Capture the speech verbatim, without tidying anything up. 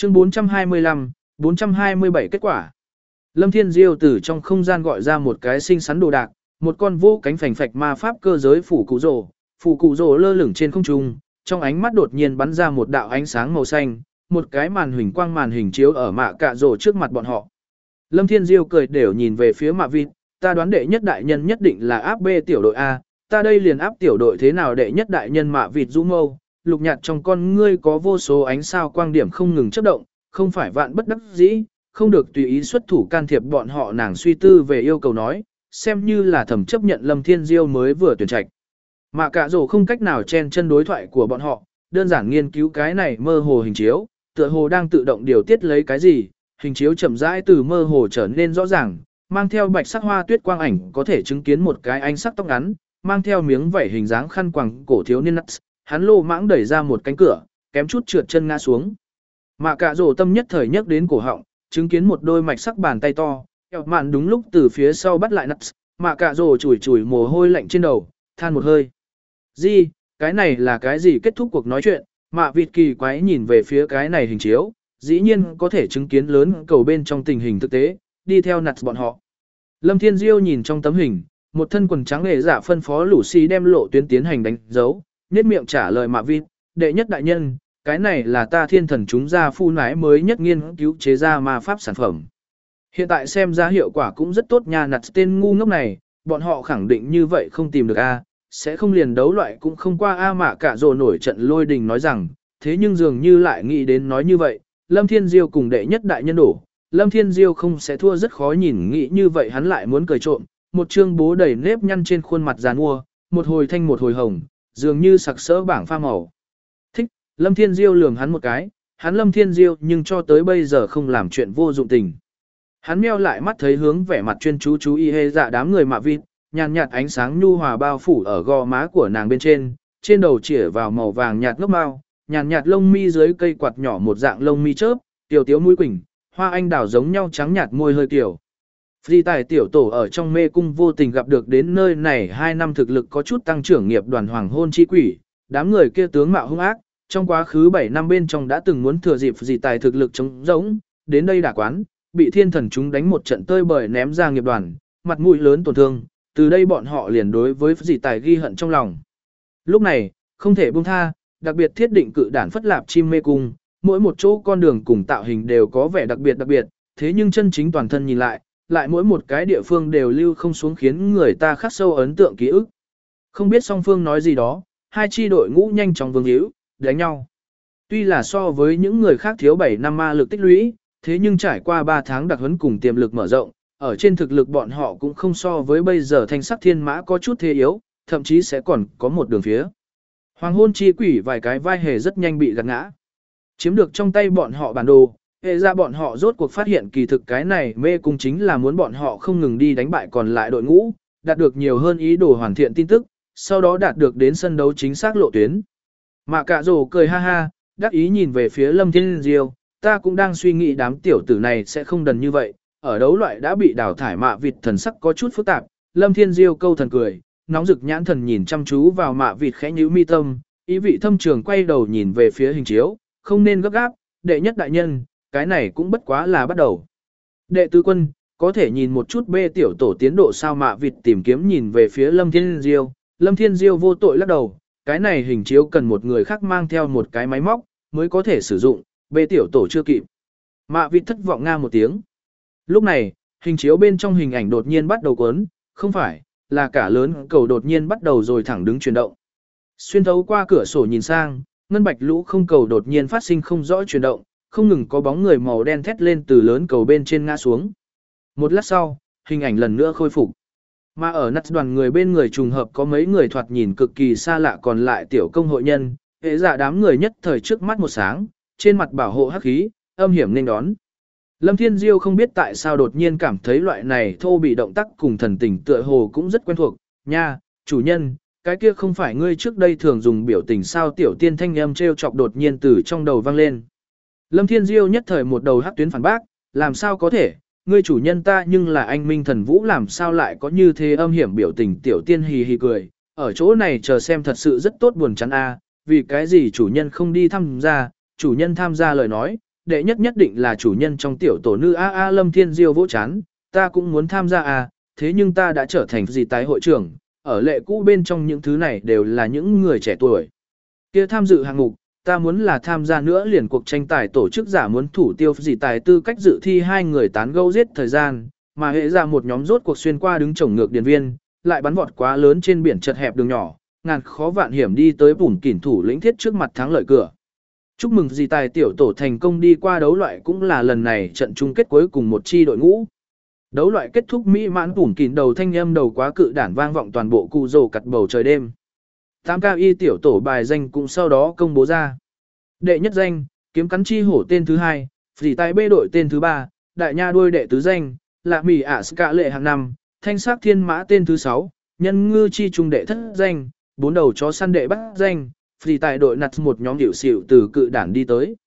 Chương bốn trăm hai mươi lăm, bốn trăm hai mươi bảy kết quả. Lâm Thiên Diêu từ trong không gian gọi ra một cái xinh xắn đồ đạc, một con vô cánh phành phạch ma pháp cơ giới phủ cụ rồ, phủ cụ rồ lơ lửng trên không trung, trong ánh mắt đột nhiên bắn ra một đạo ánh sáng màu xanh, một cái màn hình quang màn hình chiếu ở mạ cạ rồ trước mặt bọn họ. Lâm Thiên Diêu cười đều nhìn về phía Mạ Vịt, ta đoán đệ nhất đại nhân nhất định là áp B tiểu đội A, ta đây liền áp tiểu đội thế nào đệ nhất đại nhân Mạ Vịt rũ mâu, lục nhạt trong con ngươi có vô số ánh sao quang điểm không ngừng chớp động, không phải vạn bất đắc dĩ, không được tùy ý xuất thủ can thiệp bọn họ, nàng suy tư về yêu cầu nói, xem như là thẩm chấp nhận Lâm Thiên Diêu mới vừa tuyển trạch. Mạ cạ rồ không cách nào chen chân đối thoại của bọn họ, đơn giản nghiên cứu cái này mơ hồ hình chiếu, tựa hồ đang tự động điều tiết lấy cái gì, hình chiếu chậm rãi từ mơ hồ trở nên rõ ràng, mang theo bạch sắc hoa tuyết quang ảnh có thể chứng kiến một cái ánh sắc tóc ngắn, mang theo miếng vảy hình dáng khăn quàng cổ thiếu niên Nuts, hắn lô mãng đẩy ra một cánh cửa, kém chút trượt chân ngã xuống. Mạ cạ rồ tâm nhất thời nhấc đến cổ họng, chứng kiến một đôi mạch sắc bàn tay to, eo mạn đúng lúc từ phía sau bắt lại Nuts, mạ cạ rồ chùi chùi mồ hôi lạnh trên đầu, than một hơi. Gì, cái này là cái gì? Kết thúc cuộc nói chuyện, Mạ Vịt kỳ quái nhìn về phía cái này hình chiếu, dĩ nhiên có thể chứng kiến lớn cầu bên trong tình hình thực tế, đi theo Nuts bọn họ. Lâm Thiên Diêu nhìn trong tấm hình, một thân quần trắng nghệ giả phân phó Lucy đem lộ tuyến tiến hành đánh dấu, nhếch miệng trả lời Mạ Vịt, đệ nhất đại nhân, cái này là ta thiên thần chúng ra phu nái mới nhất nghiên cứu chế ra ma pháp sản phẩm. Hiện tại xem ra hiệu quả cũng rất tốt nha. Nuts tên ngu ngốc này, bọn họ khẳng định như vậy không tìm được A, sẽ không liền đấu loại cũng không qua A. Mạ cạ rồ nổi trận lôi đình nói rằng, thế nhưng dường như lại nghĩ đến nói như vậy, Lâm Thiên Diêu cùng đệ nhất đại nhân đổ, Lâm Thiên Diêu không sẽ thua rất khó nhìn, nghĩ như vậy hắn lại muốn cười trộm, một trương bố đầy nếp nhăn trên khuôn mặt giàn mua, một hồi thanh một hồi hồng, dường như sặc sỡ bảng pha màu. Thích, Lâm Thiên Diêu lườm hắn một cái, hắn Lâm Thiên Diêu nhưng cho tới bây giờ không làm chuyện vô dụng tình. Hắn meo lại mắt thấy hướng vẻ mặt chuyên chú chú y hê dạ đám người Mạ Vịt, nhàn nhạt ánh sáng nhu hòa bao phủ ở gò má của nàng bên trên, trên đầu chĩa vào màu vàng nhạt ngốc mao, nhàn nhạt lông mi dưới cây quạt nhỏ một dạng lông mi chớp, tiểu tiếu mũi quỳnh, hoa anh đào giống nhau trắng nhạt môi hơi tiểu. Phi tài tiểu tổ ở trong mê cung vô tình gặp được đến nơi này hai năm thực lực có chút tăng trưởng nghiệp đoàn hoàng hôn chi quỷ, đám người kia tướng mạo hung ác, trong quá khứ bảy năm bên trong đã từng muốn thừa dịp dị tài thực lực chống giống, đến đây đả quán, bị thiên thần chúng đánh một trận tơi bời ném ra nghiệp đoàn, mặt mũi lớn tổn thương, từ đây bọn họ liền đối với dị tài ghi hận trong lòng. Lúc này, không thể buông tha, đặc biệt thiết định cự đản phất lạp chim mê cung, mỗi một chỗ con đường cùng tạo hình đều có vẻ đặc biệt đặc biệt, thế nhưng chân chính toàn thân nhìn lại, lại mỗi một cái địa phương đều lưu không xuống khiến người ta khắc sâu ấn tượng ký ức. Không biết song phương nói gì đó, hai chi đội ngũ nhanh chóng vương hữu, đánh nhau. Tuy là so với những người khác thiếu bảy năm ma lực tích lũy, thế nhưng trải qua ba tháng đặc huấn cùng tiềm lực mở rộng, ở trên thực lực bọn họ cũng không so với bây giờ thanh sắc thiên mã có chút thế yếu, thậm chí sẽ còn có một đường phía. Hoàng hôn chi quỷ vài cái vai hề rất nhanh bị gạt ngã. Chiếm được trong tay bọn họ bản đồ, hệ ra bọn họ rốt cuộc phát hiện kỳ thực cái này mê cung chính là muốn bọn họ không ngừng đi đánh bại còn lại đội ngũ, đạt được nhiều hơn ý đồ hoàn thiện tin tức, sau đó đạt được đến sân đấu chính xác lộ tuyến. Mạ cạ rồ cười ha ha, đắc ý nhìn về phía Lâm Thiên Diêu, ta cũng đang suy nghĩ đám tiểu tử này sẽ không đần như vậy, ở đấu loại đã bị đào thải. Mạ Vịt thần sắc có chút phức tạp, Lâm Thiên Diêu câu thần cười, nóng rực nhãn thần nhìn chăm chú vào Mạ Vịt khẽ nhíu mi tâm, ý vị thâm trường quay đầu nhìn về phía hình chiếu, không nên gấp gáp, đệ nhất đại nhân, cái này cũng bất quá là bắt đầu. Đệ tứ quân, có thể nhìn một chút bê tiểu tổ tiến độ sao? Mạ Vịt tìm kiếm nhìn về phía Lâm Thiên Diêu, Lâm Thiên Diêu vô tội lắc đầu, cái này hình chiếu cần một người khác mang theo một cái máy móc mới có thể sử dụng, bê tiểu tổ chưa kịp. Mạ Vịt thất vọng nga một tiếng. Lúc này, hình chiếu bên trong hình ảnh đột nhiên bắt đầu cuốn, không phải, là cả lớn cầu đột nhiên bắt đầu rồi thẳng đứng chuyển động. Xuyên thấu qua cửa sổ nhìn sang, ngân bạch lũ không cầu đột nhiên phát sinh không rõ chuyển động, không ngừng có bóng người màu đen thét lên từ lớn cầu bên trên ngã xuống. Một lát sau, hình ảnh lần nữa khôi phục. Mà ở nắt đoàn người bên người trùng hợp có mấy người thoạt nhìn cực kỳ xa lạ còn lại tiểu công hội nhân, hệ giả đám người nhất thời trước mắt một sáng, trên mặt bảo hộ hắc khí, âm hiểm nên đón. Lâm Thiên Diêu không biết tại sao đột nhiên cảm thấy loại này thô bị động tác cùng thần tình tựa hồ cũng rất quen thuộc, nha, chủ nhân, cái kia không phải ngươi trước đây thường dùng biểu tình sao? Tiểu tiên thanh âm trêu chọc đột nhiên từ trong đầu vang lên. Lâm Thiên Diêu nhất thời một đầu hắc tuyến phản bác, làm sao có thể, ngươi chủ nhân ta nhưng là anh minh thần vũ làm sao lại có như thế âm hiểm biểu tình? Tiểu tiên hì hì cười, ở chỗ này chờ xem thật sự rất tốt buồn chán a, vì cái gì chủ nhân không đi tham gia, chủ nhân tham gia lời nói, đệ nhất nhất định là chủ nhân trong tiểu tổ nữ A A Lâm Thiên Diêu vỗ chán, ta cũng muốn tham gia à, thế nhưng ta đã trở thành gì tái hội trưởng, ở lệ cũ bên trong những thứ này đều là những người trẻ tuổi. Kia tham dự hạng mục, ta muốn là tham gia nữa liền cuộc tranh tài tổ chức giả muốn thủ tiêu gì tài tư cách dự thi hai người tán gẫu giết thời gian, mà hệ ra một nhóm rốt cuộc xuyên qua đứng chổng ngược điền viên, lại bắn vọt quá lớn trên biển chật hẹp đường nhỏ, ngàn khó vạn hiểm đi tới bùn kỉn thủ lĩnh thiết trước mặt thắng lợi cửa. Chúc mừng gì tài tiểu tổ thành công đi qua đấu loại cũng là lần này trận chung kết cuối cùng một chi đội ngũ. Đấu loại kết thúc mỹ mãn bùn kỉn đầu thanh âm đầu quá cự đản vang vọng toàn bộ cụ rồ cặt bầu trời đêm. tám cao y tiểu tổ bài danh cũng sau đó công bố ra. Đệ nhất danh, kiếm cắn chi hổ tên thứ hai, dì tài bê đội tên thứ ba, đại nha đuôi đệ tứ danh, lạ mì ả ska lệ hạng năm, thanh sắc thiên mã tên thứ sáu, nhân ngư chi trung đệ thất danh, bốn đầu chó săn đệ bát danh, dì tài đội nặt một nhóm điệu xỉu từ cự đản đi tới.